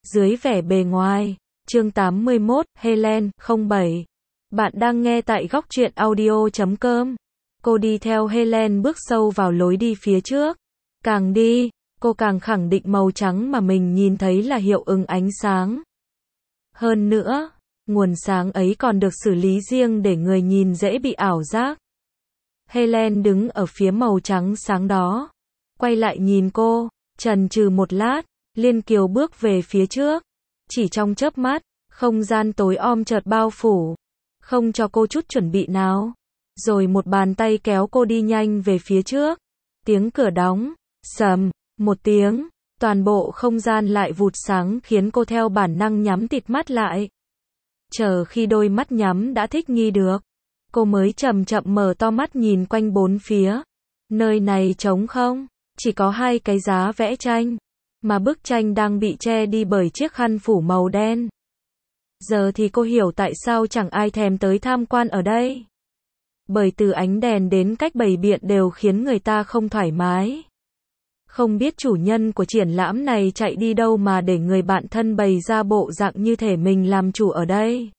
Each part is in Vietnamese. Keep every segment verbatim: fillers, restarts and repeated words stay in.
dưới vẻ bề ngoài. Chương tám mươi mốt, Helen, không bảy. Bạn đang nghe tại góc truyện audio chấm com. Cô đi theo Helen bước sâu vào lối đi phía trước. Càng đi, cô càng khẳng định màu trắng mà mình nhìn thấy là hiệu ứng ánh sáng. Hơn nữa, nguồn sáng ấy còn được xử lý riêng để người nhìn dễ bị ảo giác. Helen đứng ở phía màu trắng sáng đó, quay lại nhìn cô, chần chừ một lát, Liên Kiều bước về phía trước. Chỉ trong chớp mắt, không gian tối om chợt bao phủ, không cho cô chút chuẩn bị nào. Rồi một bàn tay kéo cô đi nhanh về phía trước. Tiếng cửa đóng, sầm, một tiếng, toàn bộ không gian lại vụt sáng khiến cô theo bản năng nhắm tịt mắt lại. Chờ khi đôi mắt nhắm đã thích nghi được, cô mới chậm chậm mở to mắt nhìn quanh bốn phía. Nơi này trống không, chỉ có hai cái giá vẽ tranh, mà bức tranh đang bị che đi bởi chiếc khăn phủ màu đen. Giờ thì cô hiểu tại sao chẳng ai thèm tới tham quan ở đây. Bởi từ ánh đèn đến cách bày biện đều khiến người ta không thoải mái. Không biết chủ nhân của triển lãm này chạy đi đâu mà để người bạn thân bày ra bộ dạng như thể mình làm chủ ở đây.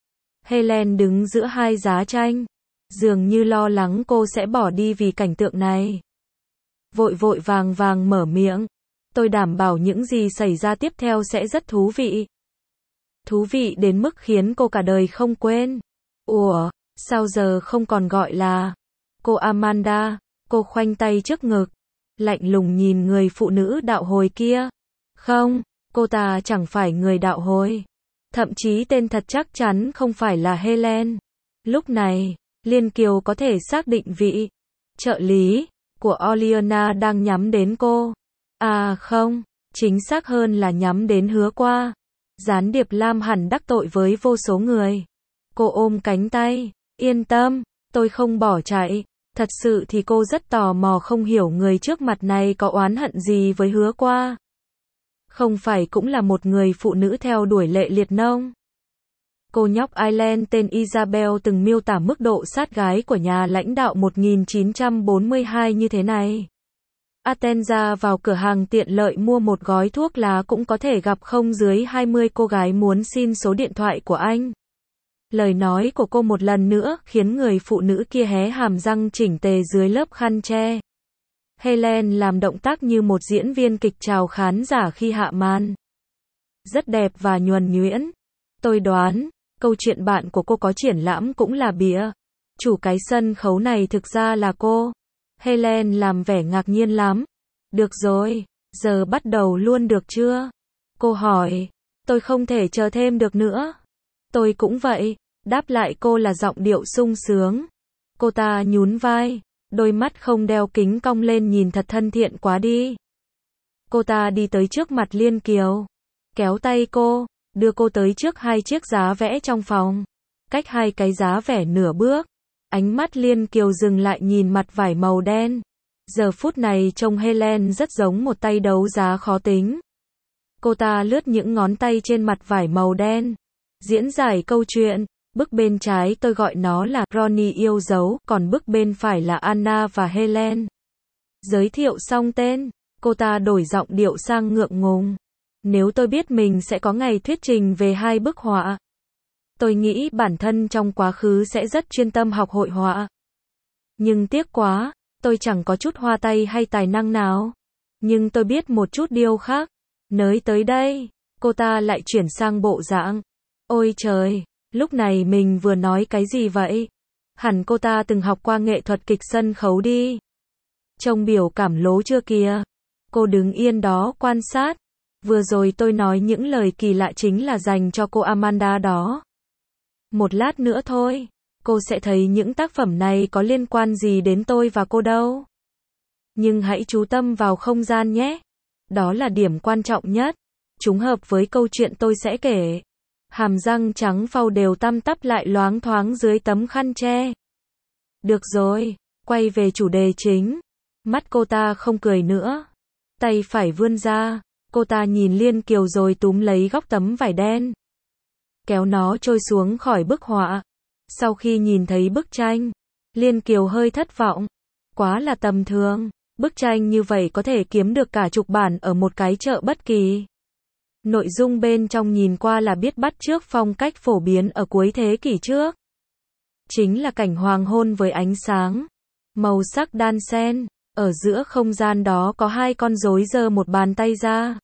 Helen đứng giữa hai giá tranh, dường như lo lắng cô sẽ bỏ đi vì cảnh tượng này. Vội vội vàng vàng mở miệng, tôi đảm bảo những gì xảy ra tiếp theo sẽ rất thú vị. Thú vị đến mức khiến cô cả đời không quên. Ủa, sao giờ không còn gọi là cô Amanda? Cô khoanh tay trước ngực, lạnh lùng nhìn người phụ nữ đạo hồi kia. Không, cô ta chẳng phải người đạo hồi. Thậm chí tên thật chắc chắn không phải là Helen. Lúc này, Liên Kiều có thể xác định vị trợ lý của Oleana đang nhắm đến cô. À không, chính xác hơn là nhắm đến Hứa Qua. Gián điệp Lam hẳn đắc tội với vô số người. Cô ôm cánh tay, yên tâm, tôi không bỏ chạy. Thật sự thì cô rất tò mò không hiểu người trước mặt này có oán hận gì với Hứa Qua. Không phải cũng là một người phụ nữ theo đuổi Lệ Liệt Nông. Cô nhóc Ireland tên Isabel từng miêu tả mức độ sát gái của nhà lãnh đạo một nghìn chín trăm bốn mươi hai như thế này. Atenza vào cửa hàng tiện lợi mua một gói thuốc lá cũng có thể gặp không dưới hai mươi cô gái muốn xin số điện thoại của anh. Lời nói của cô một lần nữa khiến người phụ nữ kia hé hàm răng chỉnh tề dưới lớp khăn che. Helen làm động tác như một diễn viên kịch chào khán giả khi hạ màn. Rất đẹp và nhuần nhuyễn. Tôi đoán, câu chuyện bạn của cô có triển lãm cũng là bịa. Chủ cái sân khấu này thực ra là cô. Helen làm vẻ ngạc nhiên lắm. Được rồi, giờ bắt đầu luôn được chưa? Cô hỏi. Tôi không thể chờ thêm được nữa. Tôi cũng vậy, đáp lại cô là giọng điệu sung sướng. Cô ta nhún vai, đôi mắt không đeo kính cong lên nhìn thật thân thiện quá đi. Cô ta đi tới trước mặt Liên Kiều, kéo tay cô, đưa cô tới trước hai chiếc giá vẽ trong phòng. Cách hai cái giá vẽ nửa bước, ánh mắt Liên Kiều dừng lại nhìn mặt vải màu đen. Giờ phút này trông Helen rất giống một tay đấu giá khó tính. Cô ta lướt những ngón tay trên mặt vải màu đen, diễn giải câu chuyện. Bức bên trái tôi gọi nó là Ronnie yêu dấu, còn bức bên phải là Anna và Helen. Giới thiệu xong tên, cô ta đổi giọng điệu sang ngượng ngùng. Nếu tôi biết mình sẽ có ngày thuyết trình về hai bức họa, tôi nghĩ bản thân trong quá khứ sẽ rất chuyên tâm học hội họa. Nhưng tiếc quá, tôi chẳng có chút hoa tay hay tài năng nào. Nhưng tôi biết một chút điều khác. Nới tới đây, cô ta lại chuyển sang bộ dạng. Ôi trời, lúc này mình vừa nói cái gì vậy? Hẳn cô ta từng học qua nghệ thuật kịch sân khấu đi. Trông biểu cảm lố chưa kìa. Cô đứng yên đó quan sát. Vừa rồi tôi nói những lời kỳ lạ chính là dành cho cô Amanda đó. Một lát nữa thôi, cô sẽ thấy những tác phẩm này có liên quan gì đến tôi và cô đâu. Nhưng hãy chú tâm vào không gian nhé. Đó là điểm quan trọng nhất. Trùng hợp với câu chuyện tôi sẽ kể. Hàm răng trắng phau đều tăm tắp lại loáng thoáng dưới tấm khăn che. Được rồi, quay về chủ đề chính. Mắt cô ta không cười nữa. Tay phải vươn ra, cô ta nhìn Liên Kiều rồi túm lấy góc tấm vải đen, kéo nó trôi xuống khỏi bức họa. Sau khi nhìn thấy bức tranh, Liên Kiều hơi thất vọng. Quá là tầm thường. Bức tranh như vậy có thể kiếm được cả chục bản ở một cái chợ bất kỳ. Nội dung bên trong nhìn qua là biết bắt chước phong cách phổ biến ở cuối thế kỷ trước. Chính là cảnh hoàng hôn với ánh sáng, màu sắc đan xen, ở giữa không gian đó có hai con rối giơ một bàn tay ra.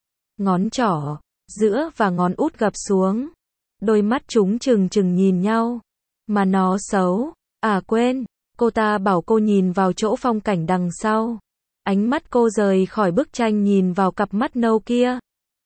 Ngón trỏ, giữa và ngón út gập xuống. Đôi mắt chúng trừng trừng nhìn nhau. Mà nó xấu. À quên, cô ta bảo cô nhìn vào chỗ phong cảnh đằng sau. Ánh mắt cô rời khỏi bức tranh nhìn vào cặp mắt nâu kia.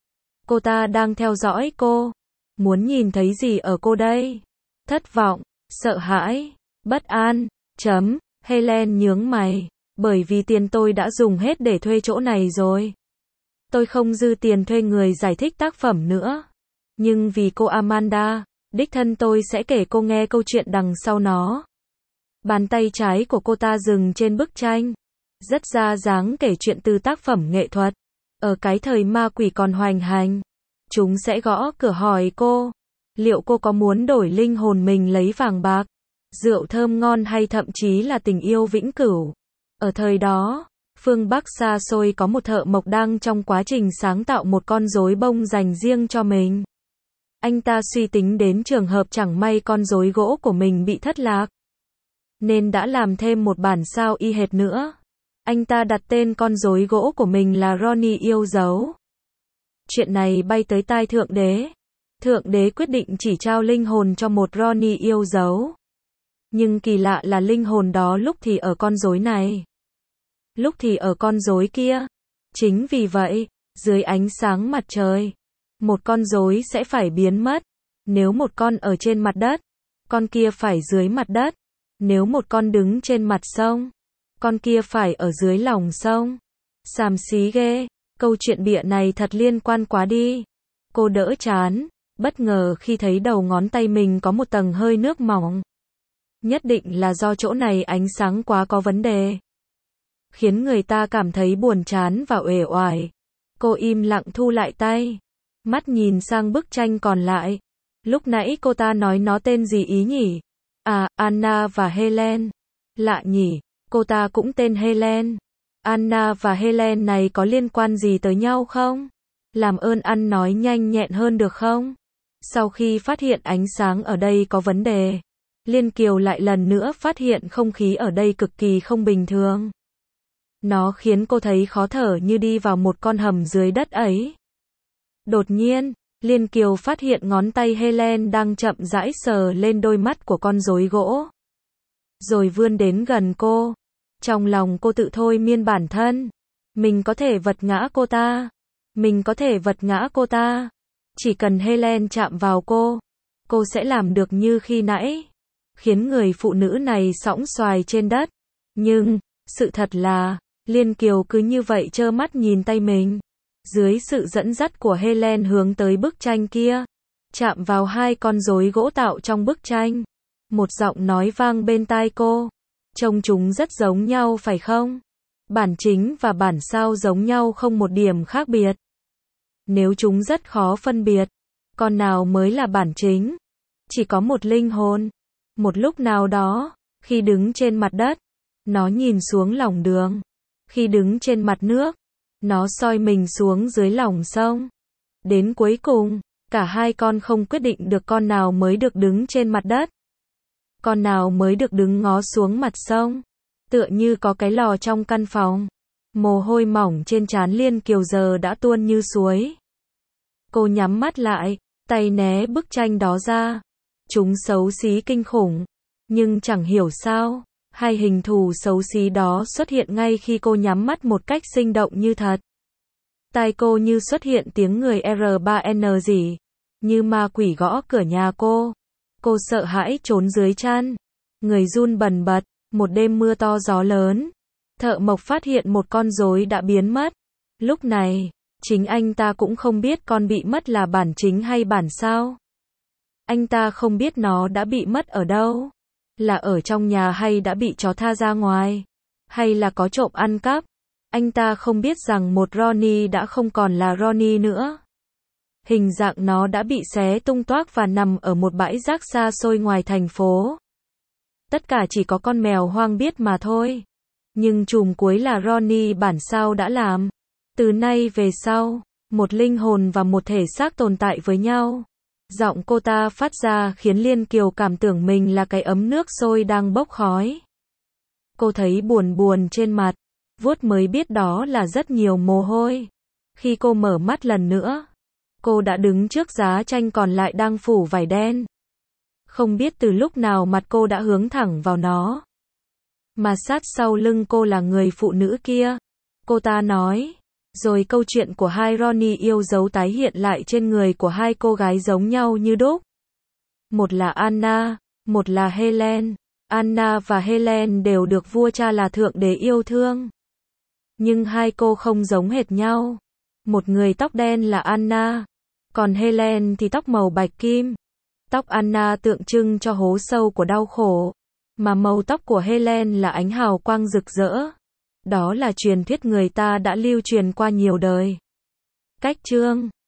Cô ta đang theo dõi cô. Muốn nhìn thấy gì ở cô đây? Thất vọng, sợ hãi, bất an, chấm, Helen nhướng mày. Bởi vì tiền tôi đã dùng hết để thuê chỗ này rồi. Tôi không dư tiền thuê người giải thích tác phẩm nữa. Nhưng vì cô Amanda, đích thân tôi sẽ kể cô nghe câu chuyện đằng sau nó. Bàn tay trái của cô ta dừng trên bức tranh. Rất ra dáng kể chuyện từ tác phẩm nghệ thuật. Ở cái thời ma quỷ còn hoành hành, chúng sẽ gõ cửa hỏi cô. Liệu cô có muốn đổi linh hồn mình lấy vàng bạc, rượu thơm ngon hay thậm chí là tình yêu vĩnh cửu? Ở thời đó, phương Bắc xa xôi có một thợ mộc đang trong quá trình sáng tạo một con rối bông dành riêng cho mình. Anh ta suy tính đến trường hợp chẳng may con rối gỗ của mình bị thất lạc, nên đã làm thêm một bản sao y hệt nữa. Anh ta đặt tên con rối gỗ của mình là Ronnie yêu dấu. Chuyện này bay tới tai Thượng Đế. Thượng Đế quyết định chỉ trao linh hồn cho một Ronnie yêu dấu. Nhưng kỳ lạ là linh hồn đó lúc thì ở con rối này, lúc thì ở con rối kia. Chính vì vậy, dưới ánh sáng mặt trời, một con rối sẽ phải biến mất. Nếu một con ở trên mặt đất, con kia phải dưới mặt đất. Nếu một con đứng trên mặt sông, con kia phải ở dưới lòng sông. Xàm xí ghê, câu chuyện bịa này thật liên quan quá đi. Cô đỡ chán, bất ngờ khi thấy đầu ngón tay mình có một tầng hơi nước mỏng. Nhất định là do chỗ này ánh sáng quá có vấn đề, khiến người ta cảm thấy buồn chán và uể oải. Cô im lặng thu lại tay, mắt nhìn sang bức tranh còn lại. Lúc nãy cô ta nói nó tên gì ý nhỉ? À, Anna và Helen. Lạ nhỉ, cô ta cũng tên Helen. Anna và Helen này có liên quan gì tới nhau không? Làm ơn ăn nói nhanh nhẹn hơn được không? Sau khi phát hiện ánh sáng ở đây có vấn đề, Liên Kiều lại lần nữa phát hiện không khí ở đây cực kỳ không bình thường. Nó khiến cô thấy khó thở như đi vào một con hầm dưới đất ấy. Đột nhiên, Liên Kiều phát hiện ngón tay Helen đang chậm rãi sờ lên đôi mắt của con rối gỗ. Rồi vươn đến gần cô. Trong lòng cô tự thôi miên bản thân. Mình có thể vật ngã cô ta. Mình có thể vật ngã cô ta. Chỉ cần Helen chạm vào cô, cô sẽ làm được như khi nãy. Khiến người phụ nữ này sõng soài trên đất. Nhưng, sự thật là, Liên Kiều cứ như vậy trơ mắt nhìn tay mình. Dưới sự dẫn dắt của Helen hướng tới bức tranh kia. Chạm vào hai con rối gỗ tạo trong bức tranh. Một giọng nói vang bên tai cô. Trông chúng rất giống nhau phải không? Bản chính và bản sao giống nhau không một điểm khác biệt. Nếu chúng rất khó phân biệt, con nào mới là bản chính? Chỉ có một linh hồn. Một lúc nào đó, khi đứng trên mặt đất, nó nhìn xuống lòng đường. Khi đứng trên mặt nước, nó soi mình xuống dưới lòng sông. Đến cuối cùng, cả hai con không quyết định được con nào mới được đứng trên mặt đất, con nào mới được đứng ngó xuống mặt sông. Tựa như có cái lò trong căn phòng. Mồ hôi mỏng trên trán Liên Kiều giờ đã tuôn như suối. Cô nhắm mắt lại, tay né bức tranh đó ra. Chúng xấu xí kinh khủng. Nhưng chẳng hiểu sao, hai hình thù xấu xí đó xuất hiện ngay khi cô nhắm mắt một cách sinh động như thật. Tai cô như xuất hiện tiếng người R ba N gì, như ma quỷ gõ cửa nhà cô. Cô sợ hãi trốn dưới chăn. Người run bần bật. Một đêm mưa to gió lớn, thợ mộc phát hiện một con rối đã biến mất. Lúc này, chính anh ta cũng không biết con bị mất là bản chính hay bản sao. Anh ta không biết nó đã bị mất ở đâu. Là ở trong nhà hay đã bị chó tha ra ngoài. Hay là có trộm ăn cắp. Anh ta không biết rằng một Ronnie đã không còn là Ronnie nữa. Hình dạng nó đã bị xé tung toác và nằm ở một bãi rác xa xôi ngoài thành phố. Tất cả chỉ có con mèo hoang biết mà thôi. Nhưng chùm cuối là Ronnie bản sao đã làm. Từ nay về sau, Một linh hồn và một thể xác tồn tại với nhau. Giọng cô ta phát ra khiến Liên Kiều cảm tưởng mình là cái ấm nước sôi đang bốc khói. Cô thấy buồn buồn trên mặt, vuốt mới biết đó là rất nhiều mồ hôi. Khi cô mở mắt lần nữa, cô đã đứng trước giá tranh còn lại đang phủ vải đen. Không biết từ lúc nào mặt cô đã hướng thẳng vào nó. Mà sát sau lưng cô là người phụ nữ kia. Cô ta nói. Rồi câu chuyện của hai Ronnie yêu dấu tái hiện lại trên người của hai cô gái giống nhau như đúc. Một là Anna, một là Helen. Anna và Helen đều được vua cha là thượng đế yêu thương. Nhưng hai cô không giống hệt nhau. Một người tóc đen là Anna, còn Helen thì tóc màu bạch kim. Tóc Anna tượng trưng cho hố sâu của đau khổ, mà màu tóc của Helen là ánh hào quang rực rỡ. Đó là truyền thuyết người ta đã lưu truyền qua nhiều đời. Cách chương